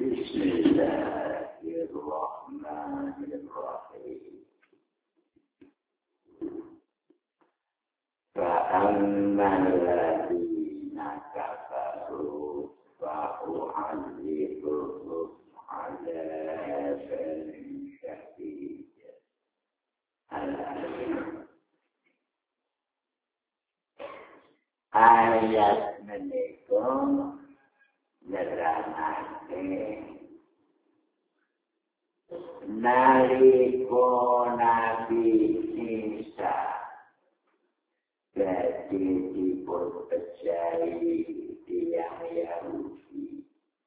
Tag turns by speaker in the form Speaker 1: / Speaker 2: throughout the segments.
Speaker 1: بسم الله الرحمن الرحيم فأما الذين كفروا فأعذبهم عذابا شديدا ayat menika nerangake nalika Nabi Isa jadi dipercayai tiang Yahudi.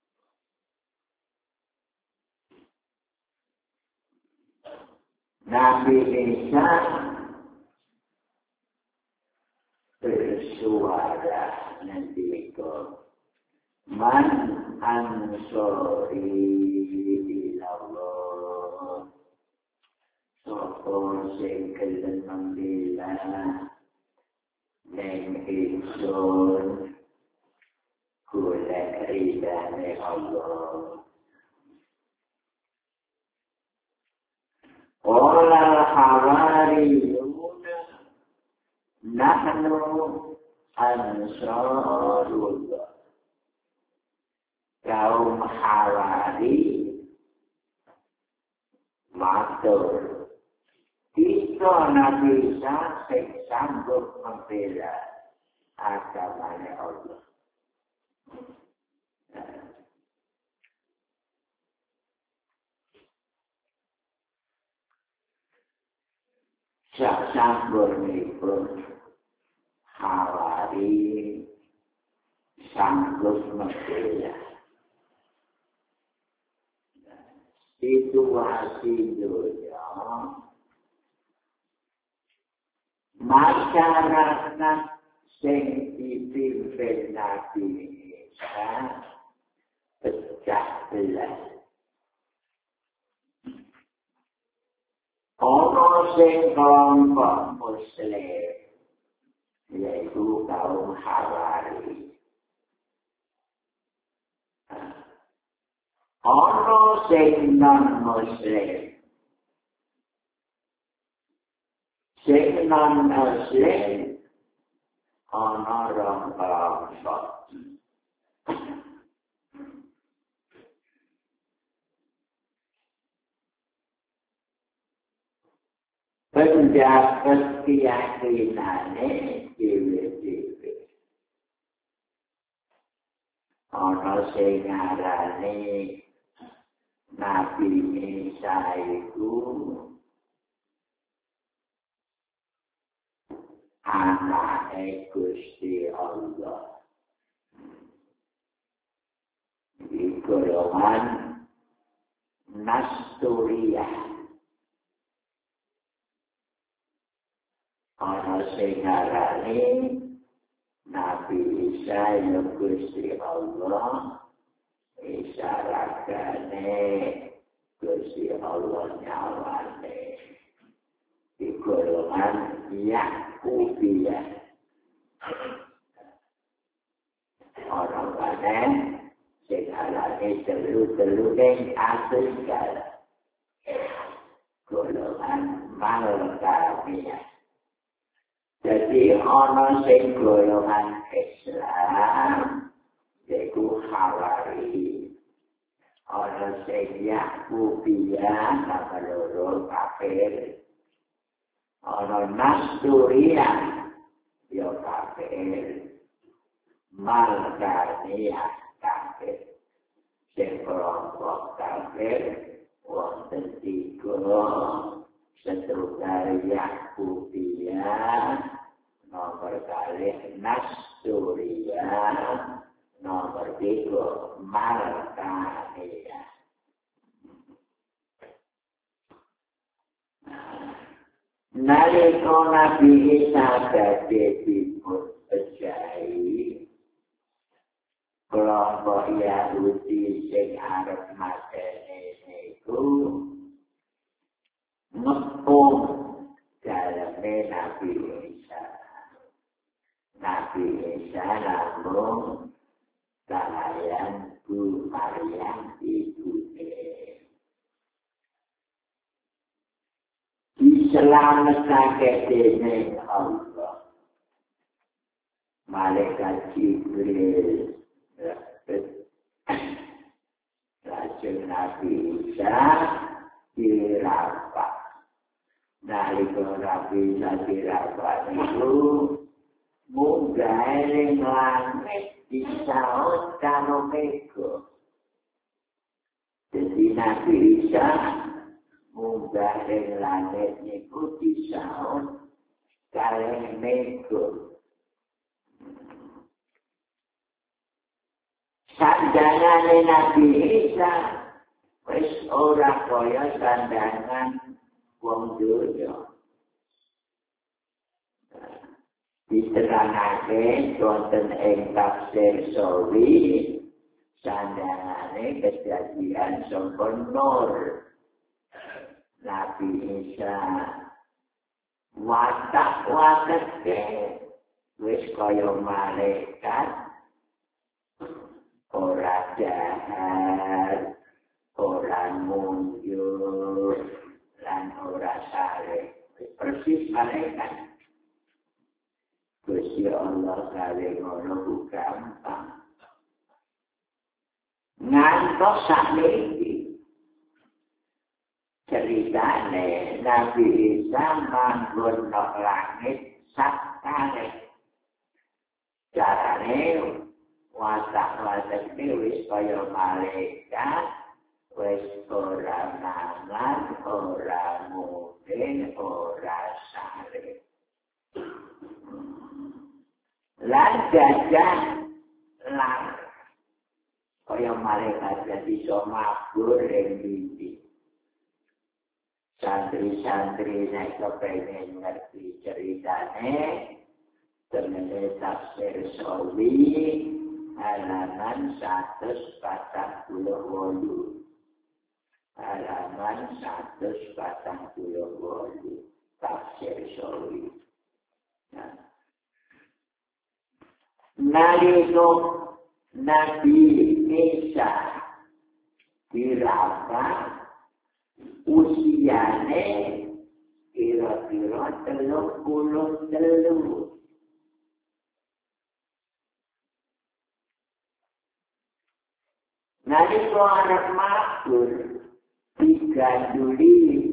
Speaker 1: Nabi Isa bersuara ngendika man ansori ilallah sapa sing gelem membela ning ingsun golek ridane Allah. Qala hawariyuna nahnu ansarullah. Kaum Hawari matur kita Nabi Isa sing sanggup membela agamane Allah. Sampurnipun Hawari sanggup membela situasi dunia, masyarakat sing dipimpin Nabi Isa pecah belah. Ono sing kelompok Muslim, yaitu kaum Hawari. Ono sing non-Muslim. Sing non-Muslim, ono rong kelompok. Pendapat keyakinane dewe-dewe. Ono sing ngarani Nabi Isa itu anake Gusti Allah. Di golongan Nasturiyah. Ono sing ngarani Nabi Isa ya Gusti Allah. Isyaratane Gusti Allah nyawane di golongan Yakubiyah. Orang mana sing alane telu-telu ning Afrika. Golongan Malkamiyah. Jadi ana sing golongan Islam yaitu Hawari, ana sing Yakubiyah nama loro kafir, ana Nasturiyah ya kafir, Malkaniyah kafir. Sing kelompok kafir wonten tiga, setunggal Yakubiyah, nomor kalih Nasturiyah, nomor 3 Malkaniyah. Nalika Nabi Isa badhe dipunpejahi kelompok Yahudi sing arep mateni niku ngepung daleme Nabi Isa. Nabi Isa namung kalian Bu Maryam ibu diselamatake dening Allah. Malaikat Jibril Lajeng Nabi Isa dirapat. Nalika Nabi Isa dirapat itu munggah ing langit disaut karo mega. Jadi Nabi Isa munggah ing langit niku disaut kalih mega. Sandangane Nabi Isa wis ora kaya sandangan wong donya. Diterangake wonten ing tafsir Sawi sandangane kejadian sempurna. Nabi Isa watak-watake wis kaya malaikat. Ora jahat, ora mundur, lan ora sare. Persis malaikat. Gusti Allah gawe ngono gampang. Ngantos sakniki ceritane Nabi Isa manggon nang langit sakare. Carane watak-watak wis kaya malaikat, wis ora mangan, ora mudeng, ora sare. Lan gajah lan kaya malaikat jadi iso mabur ing mimpi. Santri-santri nek kepengin ngerti ceritane temene tafsir Sawi halaman 148. Halaman 148 tafsir Sawi. Nalika Nabi Isa dirapat usiane kira-kira 33. Nalika anak makmur diganduli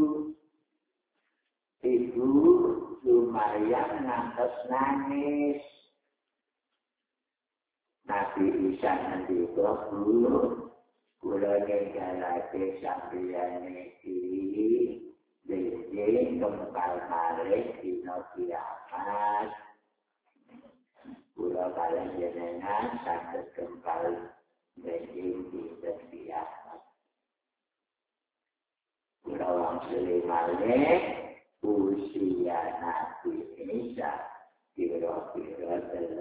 Speaker 1: ibu lumayan ngantos nangis. Nabi Isa ngendika kula ninggalake sampeyan iki dene kembal malih dina kiamat. Kula kalih jenengan saged kembal menjing dina kiamat. Kula wangsuli malih usia Nabi Isa kira-kira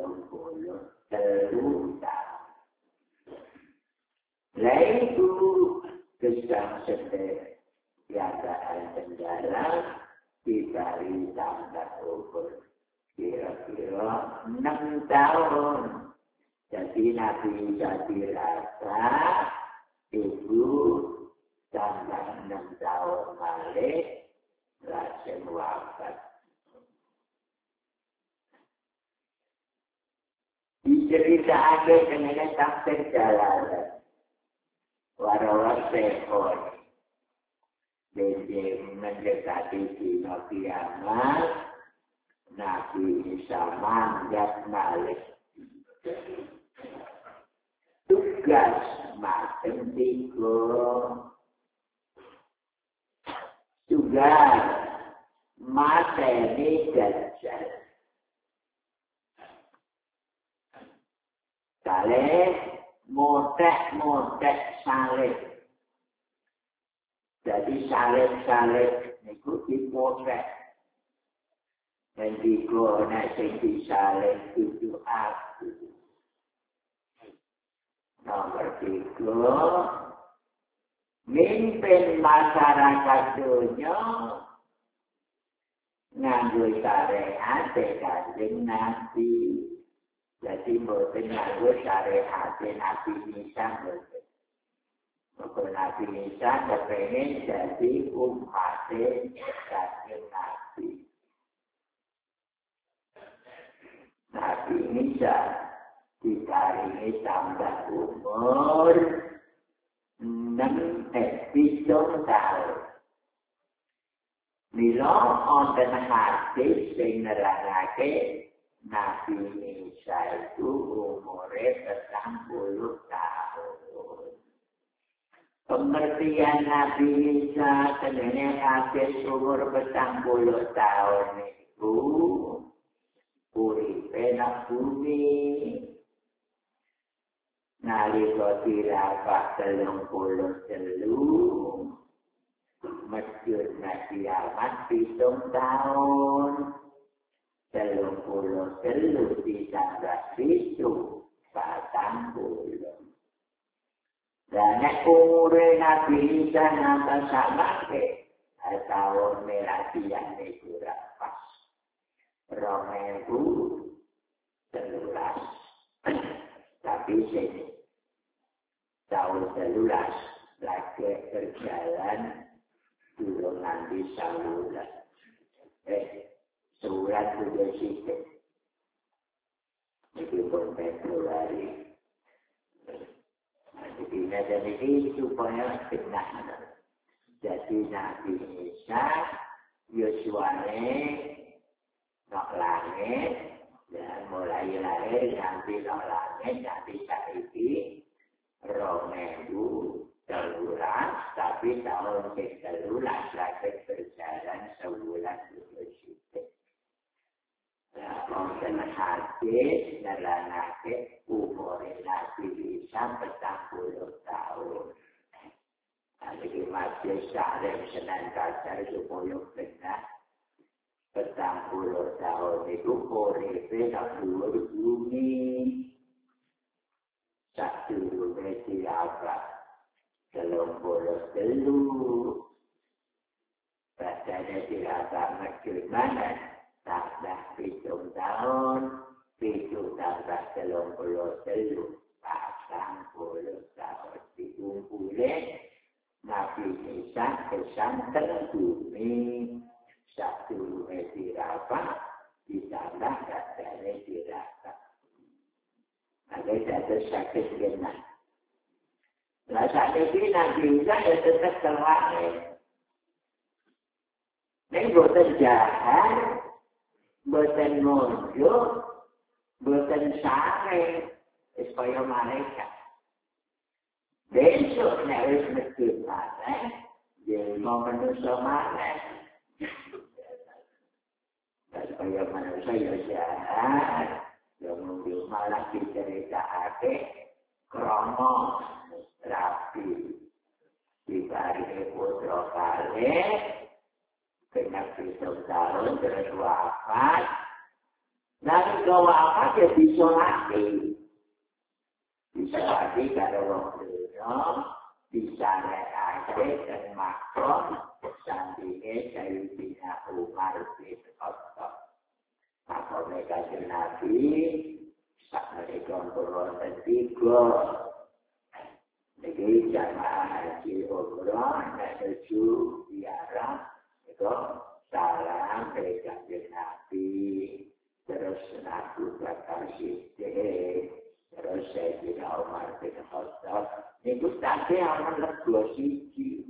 Speaker 1: 33 tahun. Lalu kesang sedih keadaan penjara diberi tangga umur kira-kira 6 tahun. Jadi Nabi Isa dirasa ibu tambah 6 tahun balik langsung wafat. Diceritakan dengan tafsir Jalalan. Warawat sekor. Jadi mendekati dina kiamat, Nabi Isa mandat balik. Tugas macam tiga. Tugas materi Dajjal. Saleh motek saleh. Jadi saleh niku dipotek. Mendiko nek sing disaleh kudu aku. Nomor 3, mimpin masyarakat dunia nganggo syariat Kanjeng Nabi. Jadi mboten nganggo syariat Nabi Isa mboten. Nabi Isa kepengen jadi umatnya Kanjeng Nabi. Nabi Isa dikaringi tambah umur 7 tahun. Mila wonten hadis sing nerangake Nabi Isa itu umure 30 tahun. Pengertian Nabi Isa tenene hadis umur 40 tahun itu uripe nang bumi nalika dirabak 33 masjid Nabi Ahmad 7 tahun 33 ditambah 7 40. Dan umure Nabi Isa nambah sama ke tahun merasian itu pas 2013. Tapi sini tahun 13 lagi berjalan dulu nanti saluran. Surat sudah sikit. Itu pun Februari. Jadi dan ini supaya benar. Jadi Nabi Isa Yosuane nak langit dan mulai lahir nanti nak langit nanti saiki 2013 tapi tahun 13 lagi berjalan sebulan sedikit. Wonten hadis nerangake umur Nabi Isa 40 tahun. Jadi masih saling Senin Kasar supaya benar 40 tahun itu uripe sak dhuwur bumi. Sak dhuwure dirabak 33. Padahal dirabak masjid mana? Tambah 7 tahun, 7 tambah 33, 40 tahun. Dikumpulin Nabi Isa kesanten bumi. Satu dirabak, ditambah katanya dirabak. Ada satu sakit genah. Nah saat ini Nabi Isa ya tetap terlangit. Ini bukan jahat, bukan munjuk, bukan sare, supaya mereka. Besok harus mesti mana, jadi mau manusia mana. Supaya manusia ya jahat, yang munjuk malah diceritakan, kromo, rapi, dibari putra kali, kena 7 tahun terus wafat. Nanti kalau wafat ya disolati. Disolati kalau waktunya bisa naik dan makron sampai Sayyidina Umar bin Khattab. Maka mereka Nabi saat mereka turun ketiga. Jadi jamaah haji umrah dan tuju ziarah itu salam dari Kanjeng Nabi, terus Nabi Bakar Siddiq, terus Sayyidina Umar bin Khattab. Itu tadi aman lego siji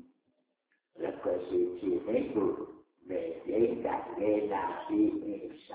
Speaker 1: itu beda Kanjeng Nabi Isa.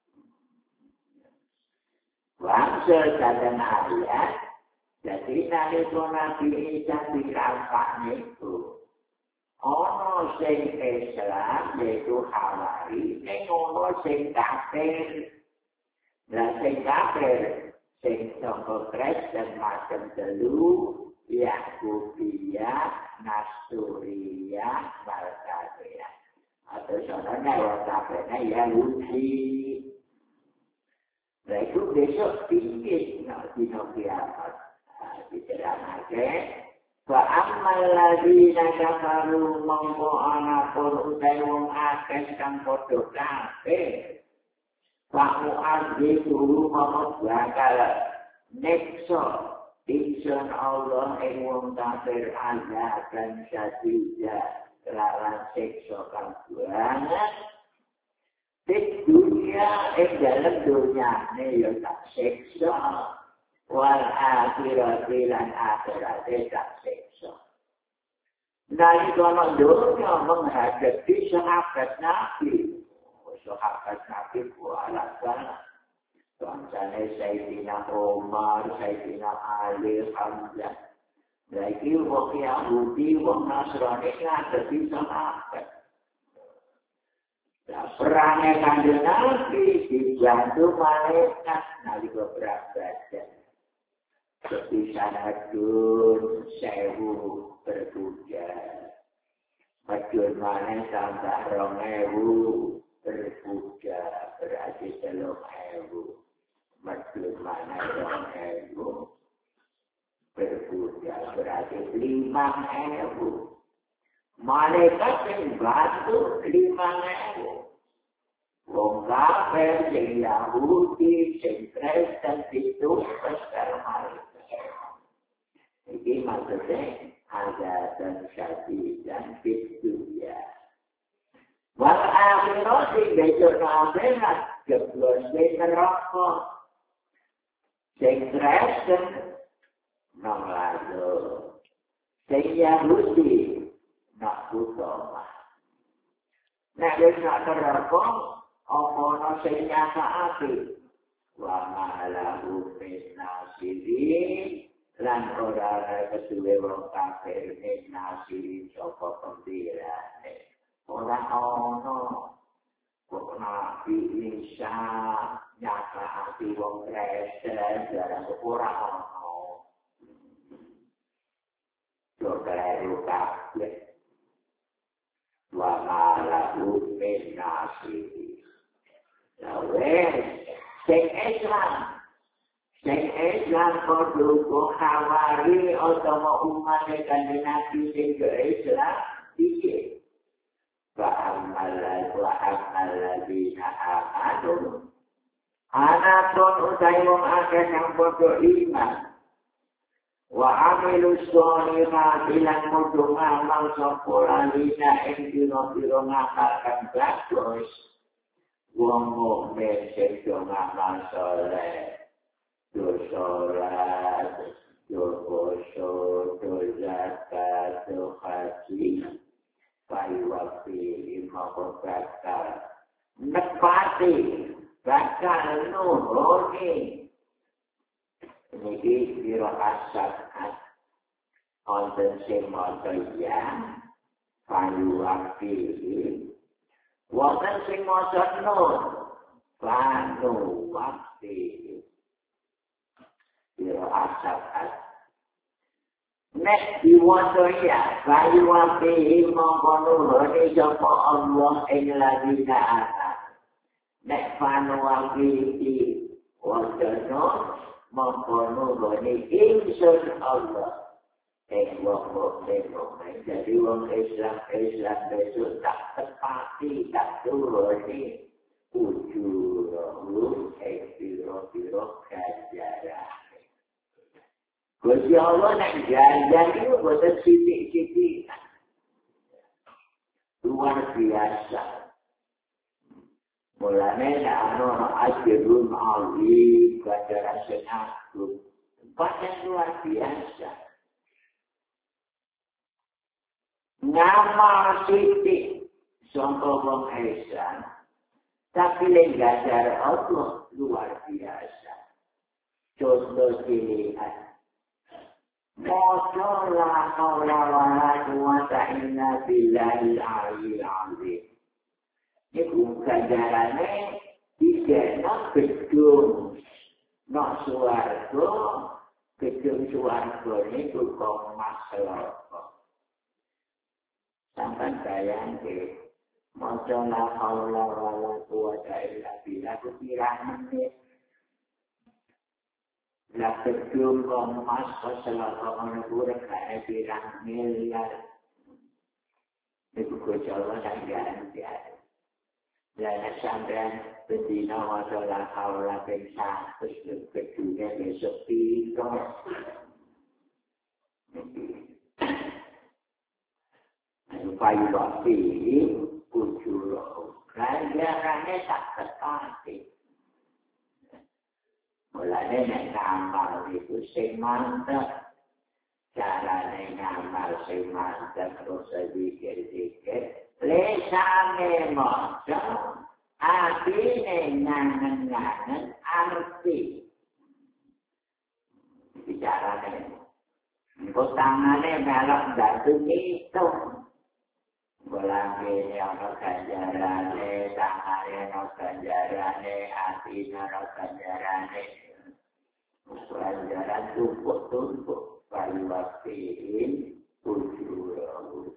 Speaker 1: Wangsul dan ayat, jadi nalika Nabi Isa dirabak niku. Ono sing Islam yaitu Hawari, ning ono sing kafir. Lah sing kafir, sing sangka Kristen macam telu, Yahudiyah, Nasturiyah, Balkadiyah. Atau soalnya orang kafirnya Yahudi. Nah itu besok tinggi dino kiamat. Diterangake. Wa ammal ladzina kafaru mongko ana pun utai wong akeh kang padha kafir. Wa mu'adzibu mongko bakal nekso Insun Allah ing wong kafir azaban syadida kelawan siksa kang banget. Di dunia ing dalam dunyane ya tak siksa. Wal akhirati lan akhirate tak siksa. Nalika dunya menghadapi sahabat Nabi. Sahabat Nabi kualasan. Kancane Sayyidina Umar, Sayyidina Ali, Hamzah. Lagi wong Yahudi, wong Nasrani ngadepi sahabat. Perangnya Kanjeng Nabi dibantu malaikat nalika perang Badar. Sepisanadun sewu berbujar. Madun maneh tambah 2000 berbujar berarti 3000. Madun maneh 2000 berbujar berarti 5000. Malaikat yang bantu 5000. Wong kafir, sing Yahudi, sing Kristen itu besar malaikat. Ini maksudnya ada dan syadid dan fituya. Wal akhirat sing besok akhirat jeblos sing neraka. Sing Kristen nang lalu. Sing Yahudi nak utama. Nek wis nak neraka apa ana sing nyatake wa malahu min nasirin lan ora ana kesuwe wong kafir min nasirin sapa pembelane ora ana kok nabi Isa nyatake wong Kristen jarang ora ana yo karo kabeh wa malahu min nasirin. Sing Islam kudu hawari utama umat Kanjeng Nabi sing Islam iki. Wa amal ladzina amanu. Anatun utai wong akeh kang padha iman. Wa amilus sholihati lan padha ngamal sapa lalina ing pira-pira ngamalkan bagus. Wong mukmin sing ngamal saleh, sholat, puasa, zakat, haji, payuwapi, bakal nepati, bakal nuruni. Ini biro asal onten sing maca ya, payuwapi. Wonten sing maca nur, panu wakti. Biro asal nek diwaca ya, bayu wapi mongko nurune sapa Allah ing ladina ana. Nek panu wapi waca nur, mongko nurune ingsun Allah. Wong mukmin jadi wong Islam besok tak tepati tak turuni ujur biro ganjaran. Gusti Allah nak ganjar itu bukan titik-titik luar biasa. Mulanya ana ajrun ali ganjaran senaku tempat yang luar biasa. Nama siti contoh wong Islam tapi lenggajar Allah luar biasa. Contoh pilihan Mojo la haula wala quwwata illa billahil aliyyil azim. Iku ganjarane dikena gedung nok swarga, gedung swarga niku kok masalah. Sampai bayangke, mojo la haula wala quwwata illa billah pirang menit. La gedung emas keselatan negara kaya pirang miliar. Itu kejalan dan gantian. Dan sampai bendina masalah haula pengsa, terus gedungnya besok pintu. Fayuwati ujuro ganjarane tak ketati. Mulane nek ngamal itu sing mantep. Carane ngamal sing mantep terus dikir-dikir. Lesane maca, atine ngangen-ngangen arti. Bicarane. Engko tangane melok dadu itu. Bolane ana ganjarane, tangane ana ganjarane, atine ana ganjarane. Ganjaran tumpuk-tumpuk Fayuwatiin ujuro.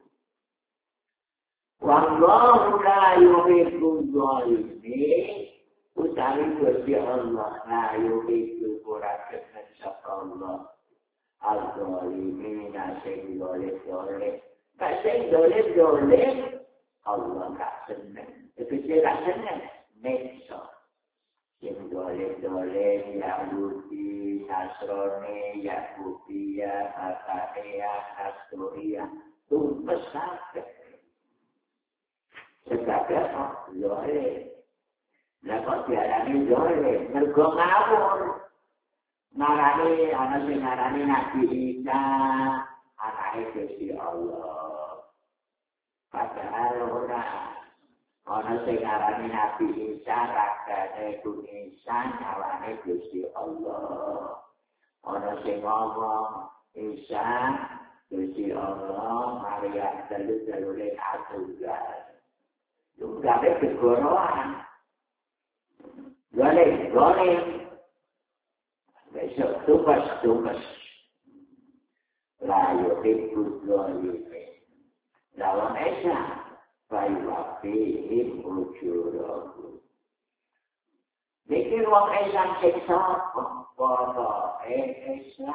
Speaker 1: Wallahu la yuhibbu zalimin. Utawi Gusti Allah la yuhibbu ora seneng sapa Allah. Al-zalimin sing dolim-dolim. Sing dolim-dolim Allah gak seneng. Itu tidak seneng. Nekso. Sing dolim-dolim Yahudi, Nasrani, Yahudiyah, Bakariyah, Nasturiyah. Tumpes sakit. Sekadar dolim. Lah kok diarani dolim? Mergo ngawur. Narani, ana sing narani Nabi Isa, anake Gusti Allah. Padahal ora. Ana sing narani Nabi Isa, ragane Gusti Isa, nyawane Gusti Allah. Ana sing ngomong Isa, Gusti Allah, Maria dalil-dalile Tunggal. Tunggal kegoroan. Golek. Besok tugas. La yuhibbu zalimin. Lawan Esa, Fayuwatiin ujuro. Dikir wong Esa sing sapa? Para Esa.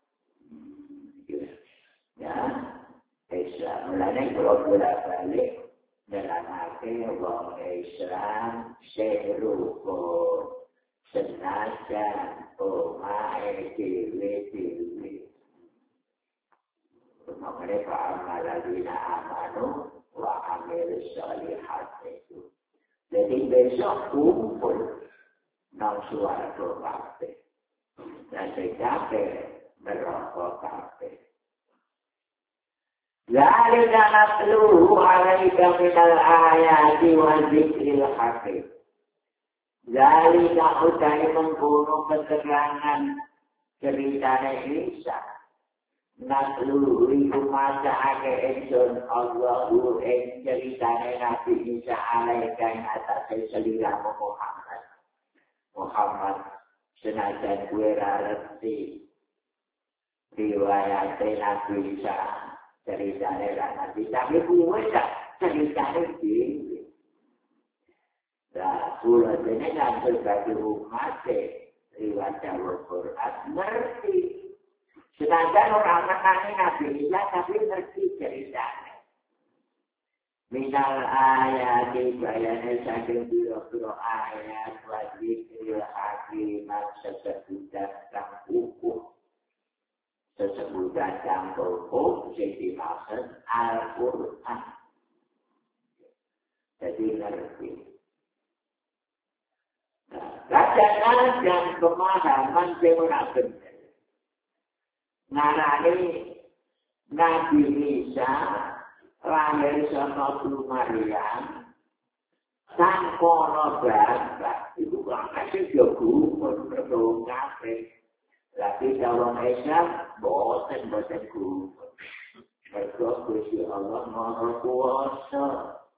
Speaker 1: Ya, Esa. Mulane bolak-balik nerangake wong Islam serupa senajan omahe dhewe-dhewe. Makanya fa'amaladina amanu wa amil sholihat itu. Jadi besok kumpul nang suarga kabeh. Dan kabeh neraka kabeh. Zalika natluhu 'alaika minal ayati wa dzikril hakim. Zalika utai mengkono keterangan ceritane Isa. Natluhu iku macake ingsun Allahu ing ceritane Nabi Isa 'alaika ing atase seliramu Muhammad. Muhammad senajan kuwi ra ngerti riwayat Nabi Isa ceritane Nabi tapi kuwi tak ceritane dhewe. Nah, kula jenengan sebagai umat riwayat Al-Quran ngerti. Sedangkan orang mengenai Nabi Isa tapi ngerti ceritanya. Minal ayat bayane saking biro-biro ayat wajib hakiman sesebutan kang hukum. Sesebutan kang hukum sing dimaksud Al-Quran. Jadi ngerti. Kadang-kadang pemahaman yang ora bener. Ngarani Nabi Isa lahir saka Maryam tanpa bapak. Iku kok kasih yo gumun mergo kabeh. Lagi kalau Islam boten gumun. Mergo Gusti Allah Maha Kuwasa.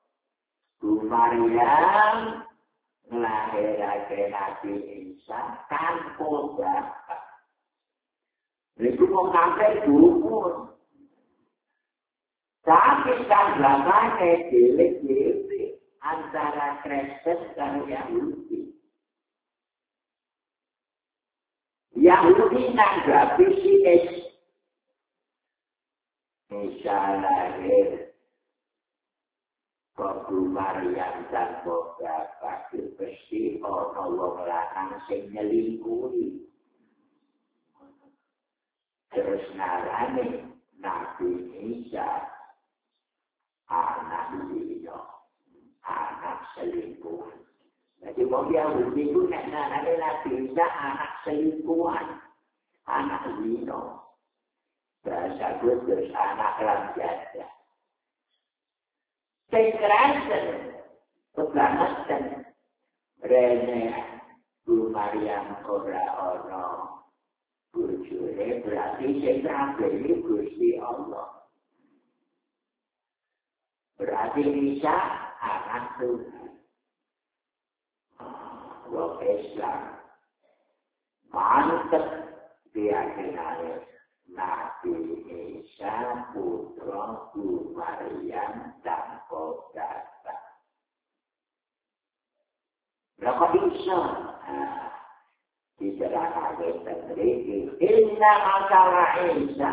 Speaker 1: Maryam nglahirake Nabi Isa tanpa bapak. Itu mau sampai gumun. Tapi kan belakangnya delik-delik antara Kristen dan Yahudi. Yahudi nanggapi si Isa lahir kok Maryam dan bapak itu pasti orang wong lanang sing nyelingkuhi. Terus ngarani Nabi Isa anak zina, anak selingkuhan. Jadi orang Yahudi itu nak Nabi Isa anak selingkuhan, anak zina. Bahasa Kudus anak lamjada. Sekerasan, kebangetan, rene Bu Maryam ora ana bojone berarti sing terakhir Gusti Allah. Berarti Isa anak Tuhan. Wong Islam mantep keyakinane Nabi Isa putra Bu Maryam tanpa data. Berapa Isa? Dicerahkan sendiri. Inna masalah Isa.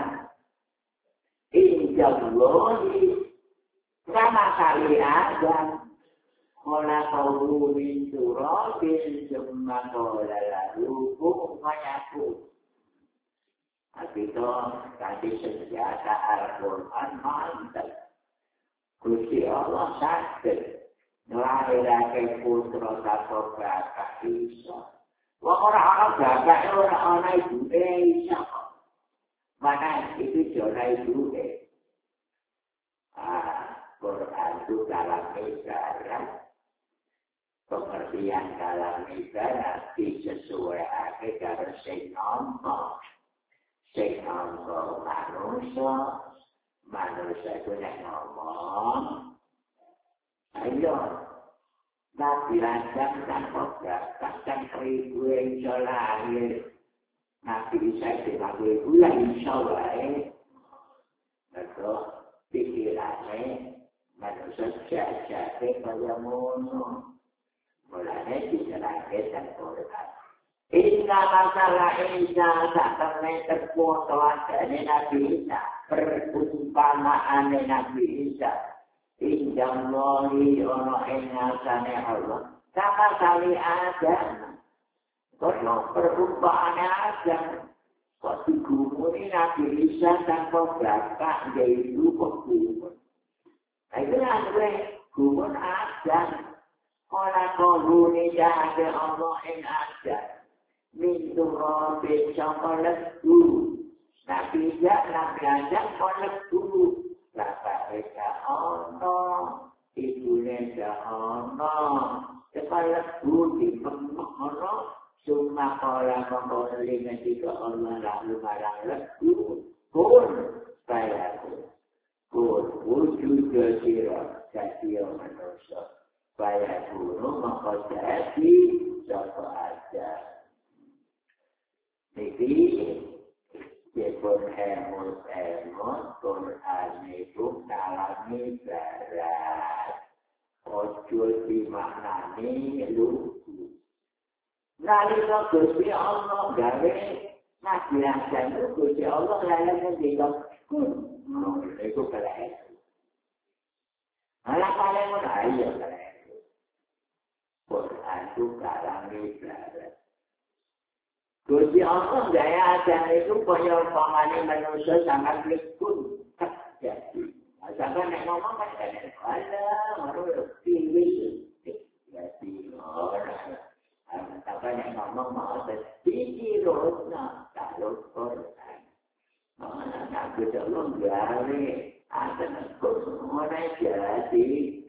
Speaker 1: Inja Allahi. Sama kali Adam. Kola kau min turabin summa kola lalu mayaku. Itu tadi senjata Al-Quran mantap. Gusti Allah sakit. Melahirkan putra atau bapak Isa. Wah orang-orang bapak orang-orang ibu Isa. Mana itu jodoh ibu Quran itu dalam ibarat. Pengertian dalam ibarat disesuaikan dengan sing nampa. Sing nampa manusia itu yang ngomong. Ayo, Nabi Adam tanpa bahkan 1000 insya lahir. Nabi Isa itu 50 bulan insya Allah. Betul, pikirannya manusia jajah kaya mono. Mulanya diserahkan Quran. Inna masalah Isa sampai terkuatuan dari Nabi Isa. Perumpamaan Nabi Isa. Injam Allahi ono ingatane Allah. Sama kali Adam. Kalau perumpamaan Adam. Kok digumuni Nabi Isa tanpa bapak. Yaitu penggumun. Nah itu yang gumun Adam. Orang kau ni jaga Allah yang ada. Mintu robin sama lesu. Nabi Adam lesu. Bapak mereka Allah. Ibunya Allah. Lepas lesu di Allah. Cuma orang mengkoling ketika Allah lalu barang lesu. Pun saya pun. Wujud kesirah. Jadi manusia. Supaya guru mengkodasi siapa aja. Jadi, jepun emut, Quran itu dalami barat. Ojul dimaknani lugu. Nalika Gusti Allah gawe Nabi Adam itu Gusti Allah lalu menjadikan itu kalian. Malah kalian pun ayo kalian. Quran itu kalang ibarat. Gusti Allah gaya ajan itu punya umpamanya manusia sangat lekun terjadi. Sampai nak ngomong kan ada baru tinggi jadi orang. Sampai nak ngomong mau tinggi rosna kalau Quran. Mana nak kita gawe ada orang jadi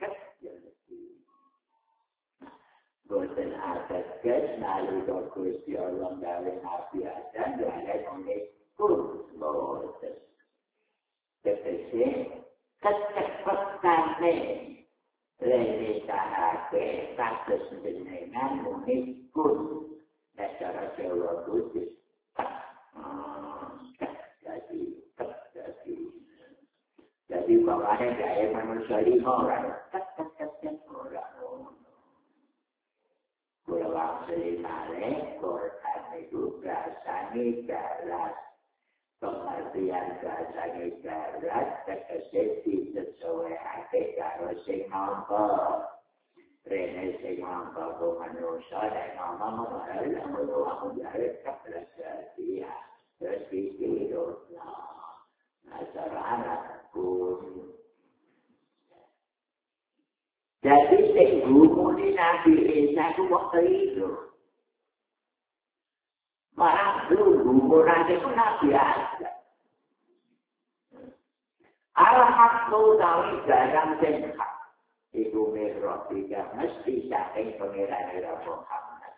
Speaker 1: boten ateges nalika Gusti Allah gawe Nabi Adam gawe mengikut boten. Tegese kecepatane renitahake kados jenengan mengikut cara Jawa Kudus. Jadi bapaknya gawe manusia 5 orang. Orang. Pulau Selimane, Quran itu bahasanya jelas. Pengertian bahasanya jelas, tegese disesuaikan karo sing nampa. Rene sing nampa ku manusia, dan ngomong aku jare kabeh dia. Terus dikirutna. Nah, cara anakku. Nabi Isa itu waktu itu. Malah dulu, nanti pun Nabi Adam. Al-Hakku tahu barang sengkak. Ibu Merobika mesti saking pengiran Muhammad.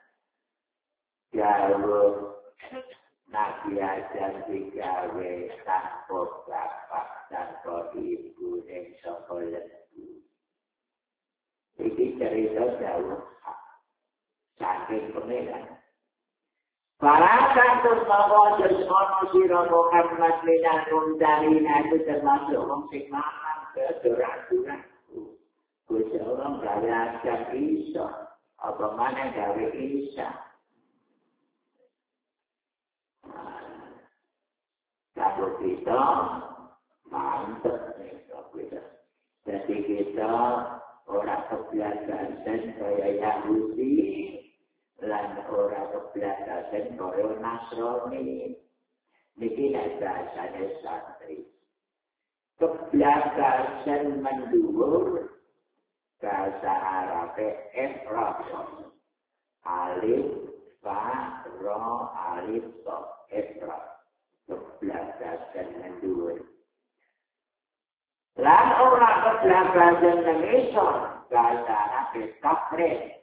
Speaker 1: Jauh Nabi Adam digawe tanpa bapak, tanpa ibu, dan sekolah. Ini cerita jauh saking pengiran. Para kantor bahwa sesuatu siro Muhammad minanum darina itu termasuk orang sing makan kesurat-suratku. Kusi orang belajar Isa, apa mana dari Isa. Kalau kita mantap nih, kita. Jadi kita orang kebelakangan kaya Yahudi. Lan ora kebelakangan kaya Nasrani. Niki bahasane santri. Kebelakangan menduwur bahasa Arab ifrat. Alif, fa, ra, alif, ta, ifrat. Kebelakangan menduwur. Lan ora kebelakangan mengisor bahasa Arab tafrid.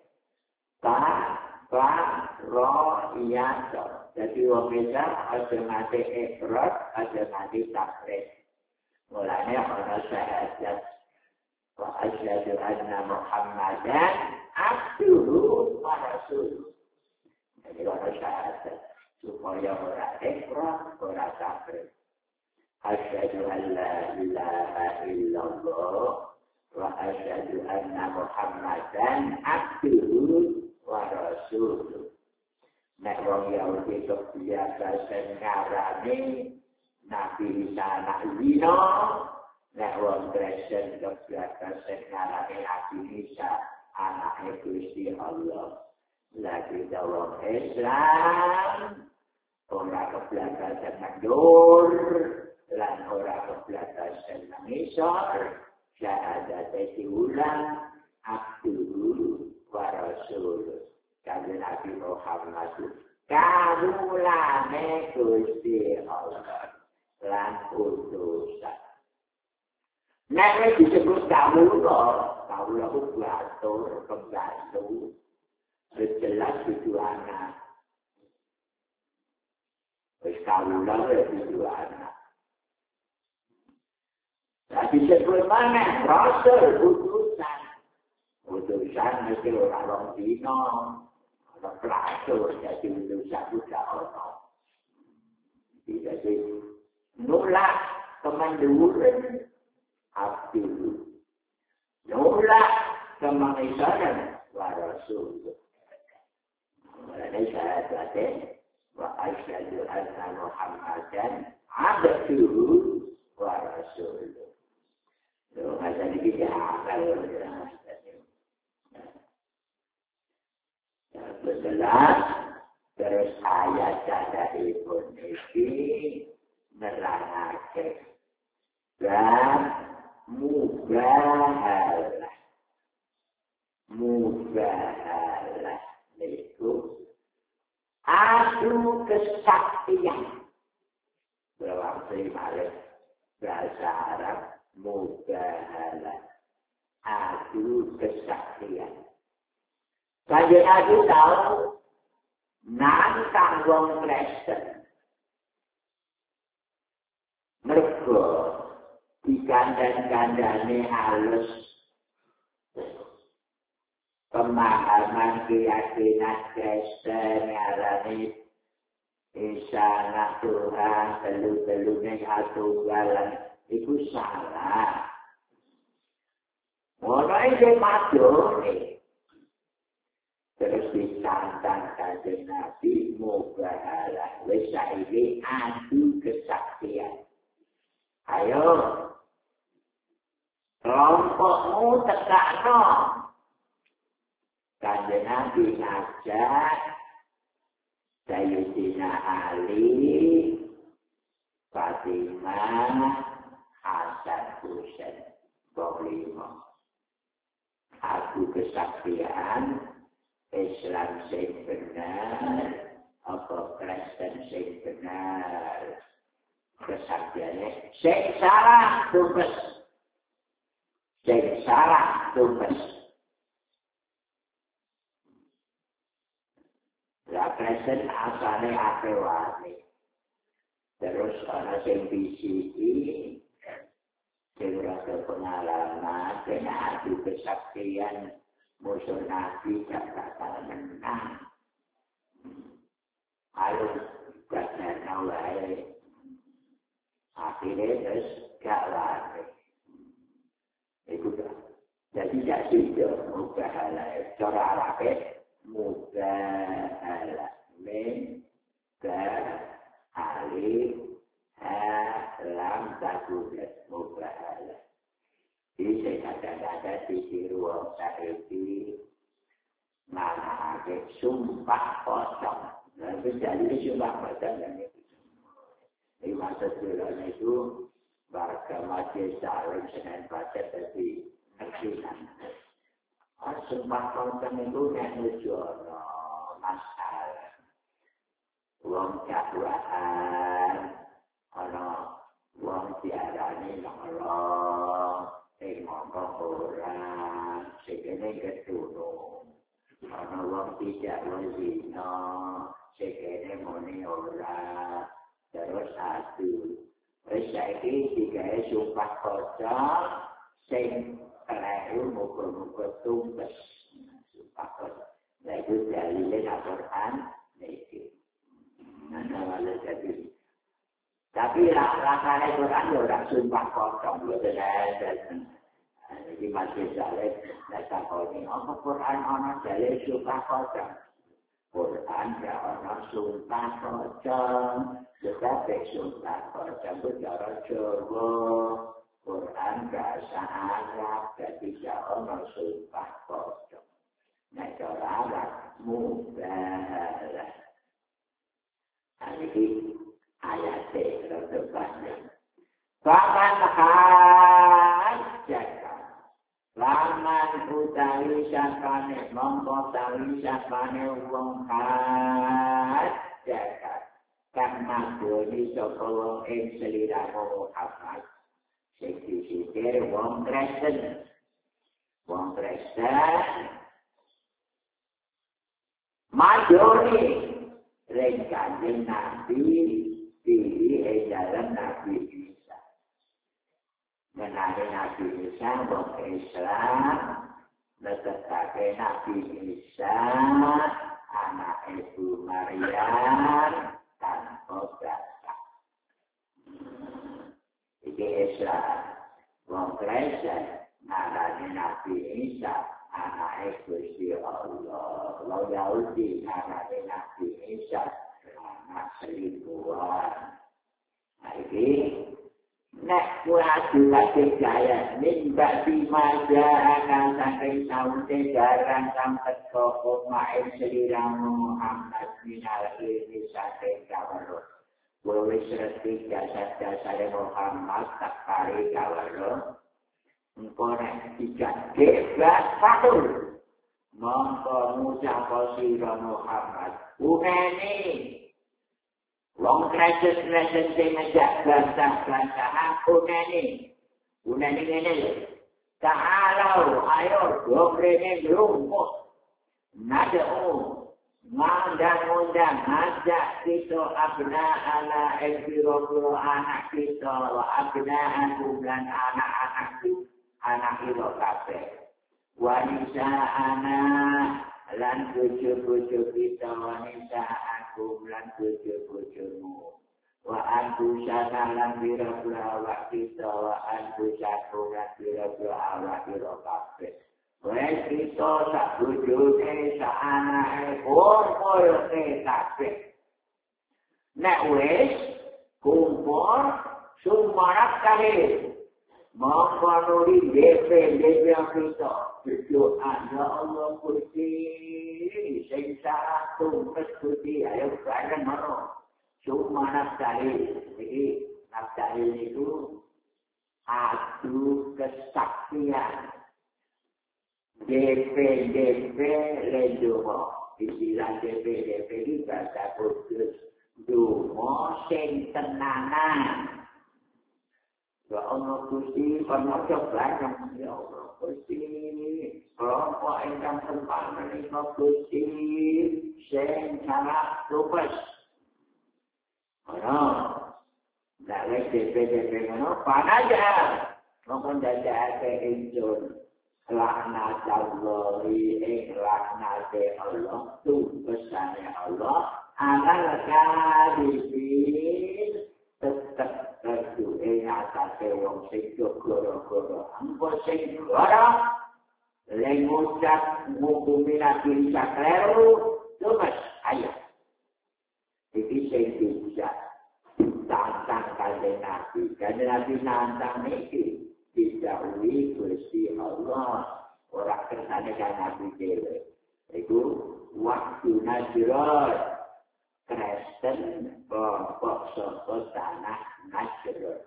Speaker 1: Ro, iya, so. Jadi wong Isa ada nanti ifrat, ada nanti tafrid. Mulanya ana syahadat wa asyhadu anna Muhammadan abduhu wa rasuluh. Jadi ana syahadat supaya ora ifrat, ora tafrid. Asyhadu an la ilaha illallah wa asyhadu anna Muhammadan abduhu wa rasuluh. Nek wong Yahudi kebiasa ngarani Nabi Isa anak zina, nek wong Kristen kebiasa ngarani Nabi Isa anak Gusti Allah. Lagi wong Islam ora kebiasa mendur lan ora kebiasa mengisor, syahadat diulang abdul wa rasul. Kanjeng Nabi Muhammad kawulane Gusti Allah lan utusan. Nek disebut kawula itu batur, pembantu. Jelas itu anak. Wis kawula itu anak. Nah disebut mana? Rasul utusan. Utusan mesti orang dino. Pelajar jadi Indonesia juga orang. Jadi nolak kemanduran abdul, nolak kemanisaran warasul. Mulai syahadat wa asyhadu anna Muhammadan abduhu wa rasuluh. Lo ada di jalan jelas terus ayat dari Indonesia nerangake dan mubahalah itu adu kesaktian dalam primaris bahasa Arab mubahalah adu kesaktian. Kanjeng Nabi tahu nantang wong Kristen. Mergo dikandang-kandane halus pemahaman keyakinan Kristen ngarani Isa anak Tuhan telu-telune satunggalan iku salah. Ora iki madone. Terus ditantang Kanjeng Nabi mubahalah wis saiki adu kesaktian. Ayo kelompokmu tekakno. Kanjeng Nabi ngajak Sayyidina Ali, Fatimah, Hasan Husain, 5. adu kesaktian Islam sing benar apa Kristen sing benar kesaktiannya sing salah tumpes lah Kristen asalnya akewani terus ana sing bisiki sing rasa pengalaman kena adu kesaktian musuh Nabi gak bakal menang. Harus gak wae. Akhirnya terus gak lari. Itu dah. Jadi gak sido mubahala. Cara Arabnya mubahala. Alif lam takulat mubahala. Jadi kata-kata di ruang saiki mana ada sumpah kosong. Lalu jadi sumpah kosong dan itu. Di masa sebelumnya itu warga Masjid Salim Senin Pacet tadi ngertikan. Sumpah kosong itu menujono masalah. Uang dakwaan, uang diarani nolong. Ngomong orang, sekene ketulung. Ana wong tidak wazina, sekene muni ora. Terus adu. Wis saiki digawe sumpah kosong, sing kleru muga-muga tumpes. Sumpah kosong. Lah itu dalile Al-Qur'an niki. Tapi rasanya Quran ya orang sumpah kosong, betul ada. Jadi masih jalur, saya tahu ini, apa Quran orang jalur sumpah kosong? Quran ya orang sumpah kosong, tetapi sumpah kosong itu cara Jawa. Quran bahasa Arab, jadi orang sumpah kosong. Nah, cara Arab mubahalah. Ini ayat terdepannya. Faman hajjaka laman utawi syafane mongko tawi syafane wong hajjaka karena doni sapa wong ing seliramu Muhammad sing disikir wong Kristen majori ring Kanjeng Nabi di dalam Nabi Isa. Menarik Nabi Isa, wong Islam, menetapkan Nabi Isa, anak Ibu Maryam, tanpa dasar. Ini Islam, wong Kristen, menarik Nabi Isa, anak Gusti Allah. Wong Yahudi, menarik Nabi Isa, anak selingkuhan. Ini, nek kuadu kasih jaya, minta dimaja akan saking saute jarang sampai koko main seliramu Muhammad minal ini saking kawaruh. Wawis reti jasad-jasad Muhammad tak kari kawaruh. Engkau nek tiga geblas fatul. Mongko mucapa sira Muhammad. Uneni. Wong Kristen sing ngejak bantah-bantahan uneni ngene lho. Ta'alau ayo dobrene lumpuh. Nad'u ngundang-undang ngajak kita abna'ana elbiro anak kita wa abna'akum dan anak ira kabeh. Wanita anak lan bojo-bojo kita wanita aku lan bojo-bojomu wa antu sana lan bira-bira awak kita wa antu satu lan bira-bira awak ira kabeh. Wes kita sak bojone sak anake kumpul kabeh. Nek wis kumpul sumarak kabeh. Mongko nuli DP yang kita berdoa ya Allah Gusti sing satu Gusti ayo bareng maro cuma Naftali iki Naftali itu adu kesaktian DP Lendomo. Istilah DP itu bahasa kudus. Dungo sing tenanan. Ya Allah Gusti, kono coba ya Allah Gusti. Kelompok ingkang sempat menika Gusti sing sangat lupus. Ono. Ndak wis DP ngono panaja. Mongkon dadake injur. Laknat Allah, laknat Allah, tugasane Allah, anak kadipin tetap berdua atas wong sing goro-goro, ampun sing goro, lengucap ngukumi nabi sakleru, tugas ayah. Iki sing bisa tantang kanjeng Nabi nantang iki. Dijauhi Gusti Allah ora kersane kan Nabi dhewe iku waktu Najrod Kristen pokok saka tanah Najrod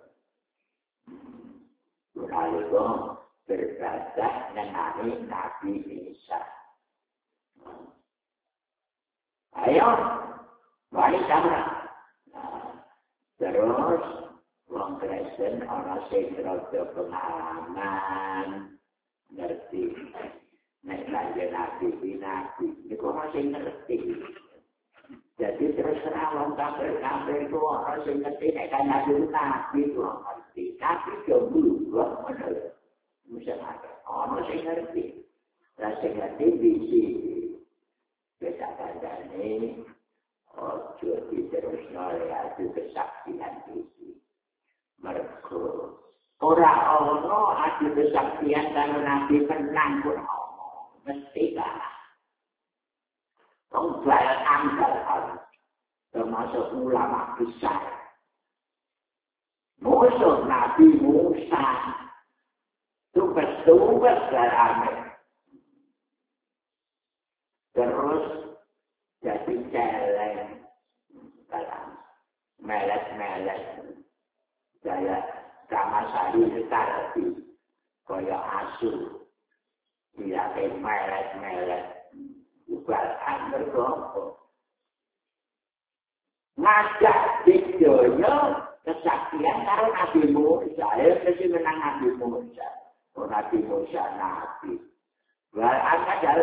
Speaker 1: lalu berbadah mengenai Nabi Isa ayo balik sama terus wong Kristen ana sing rada pengalaman ngerti nek kanjeng Nabi niku ana sing ngerti jadi terus wong kafir itu ana sing ngerti nek kanjeng Nabi itu ngerti tapi jomblo ngono mesti ana sing ngerti lah sing ngerti bisi beda kandhane ojo diterusno ya kesaksian bisi mergo ora ono adi kesaktian karo Nabi menang pun mesti kalah. Tonggal anggal termasuk ulama besar. Musuh Nabi Musa tugas-tugas dalamnya. Terus jadi celeng dalam melet-melet. Saya sama sekali sekarang kaya asu tidak melet-melet ubalan bergompo ngajak videonya kesaksian karo Nabi Musa mesti menang Nabi Musa Nabi Musa Nabi berangkat dari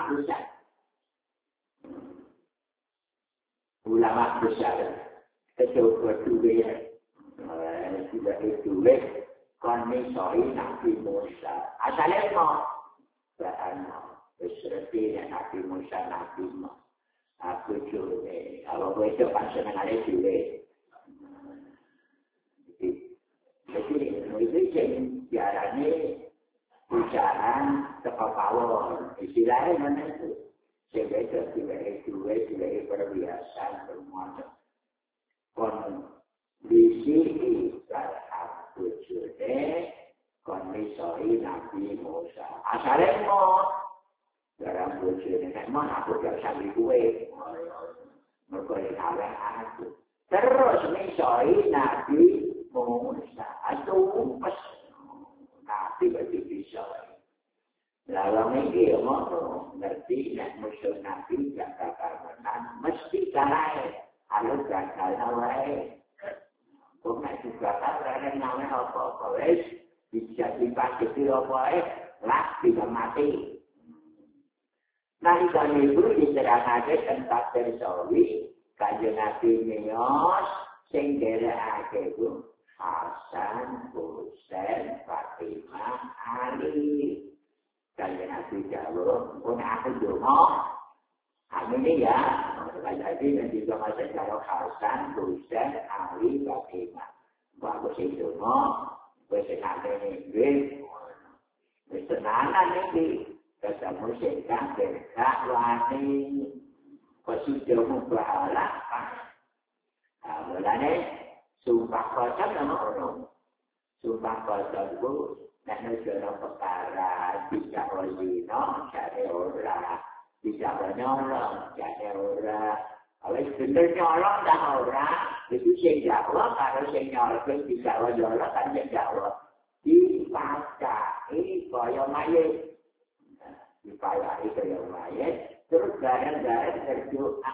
Speaker 1: ulama besar kecoba duit tidak ditulis kon misoi Nabi Musa. Asalnya mau berano berserti Nabi Musa Nabi mau. Aku curi kalau itu pas senengane duit. Jadi itu yang diarani ucapan kepapawon. Istilahnya mana itu? Sebetulnya duit perbiasaan bermuatan. Kon Bisi berhak bujune kondisoi Nabi Musa. Asalnya mau dalam bujune, mau aku gak sambil gue. Mereka kalah aku. Terus misoi Nabi Musa. Aduh, pas Nabi bagi bisoi. Lalu ini mau ngerti nak musuh Nabi yang bakal menang. Mesti kalah. Kalau gagal nawai. Kena juga kan namanya apa-apa wis bisa dipakiti apa lah tidak mati. Nalika niku diserahake tempat tersawi kanjeng Nabi Mios sing nderekake ku Hasan, Husain, Fatimah, Ali. Kanjeng Nabi jawab, pun aku donga. Ini ya, jadi nanti juga masih kalau Hasan, Husain, Ali, Fatimah. Bagus itu mau, bersenang ini, bersenangan ini, ketemu sekarang berkakwani, positif membahala. Nah, mulanya sumpah kocok sama orang, sumpah kocok itu, nanti jodoh perkara tidak olino, cari orang. Bisa menyolong, jadi orang. Kalau benar nyolong dah orang, itu saya jawab. Kalau saya nyolong, bisa menyolong kan saya jawab. Dipacai kaya mayat. dipayahi ke yang lain, terus bareng-bareng berdoa.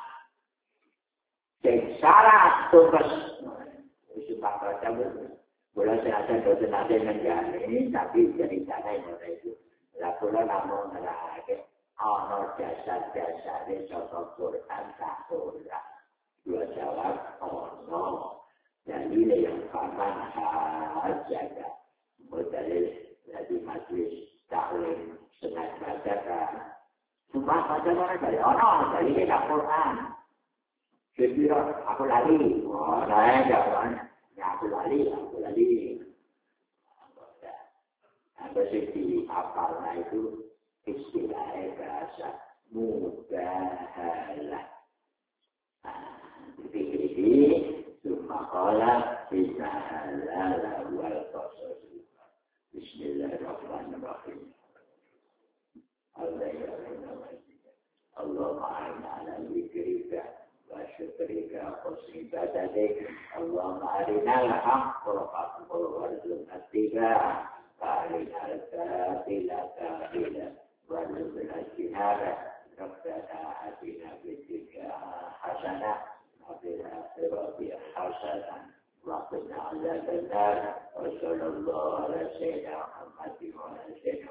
Speaker 1: Syarat tugas Sumpah baca boleh senada menjalani, tapi jadi sana yang itu. Lakulah namun ngerake, ono jasa-jasa ini sosok Quran tak boleh. Dua jawab, ono. Jadi yang paman saja. Modalnya dari majlis taklim sengaja baca kan. Sumpah baca mana dari ono, dari kita Quran. Jadi aku lari, naik jalan. Ya aku lari. Ada segi apalnya itu istilahnya bahasa mubahalah. Dipikir cuma kalau bisa halal wal qasas. Bismillahirrahmanirrahim. Allah ma'ana likrika. وشكرك وحسن عبادتك اللهم أرنا الحق والحق وارزقنا اتباعه وأرنا الباطل باطلا وارزقنا اجتنابه ربنا آتنا في الدنيا حسنة وفي الآخرة حسنة وقنا عذاب النار وصلى الله على سيدنا محمد وعلى سيدنا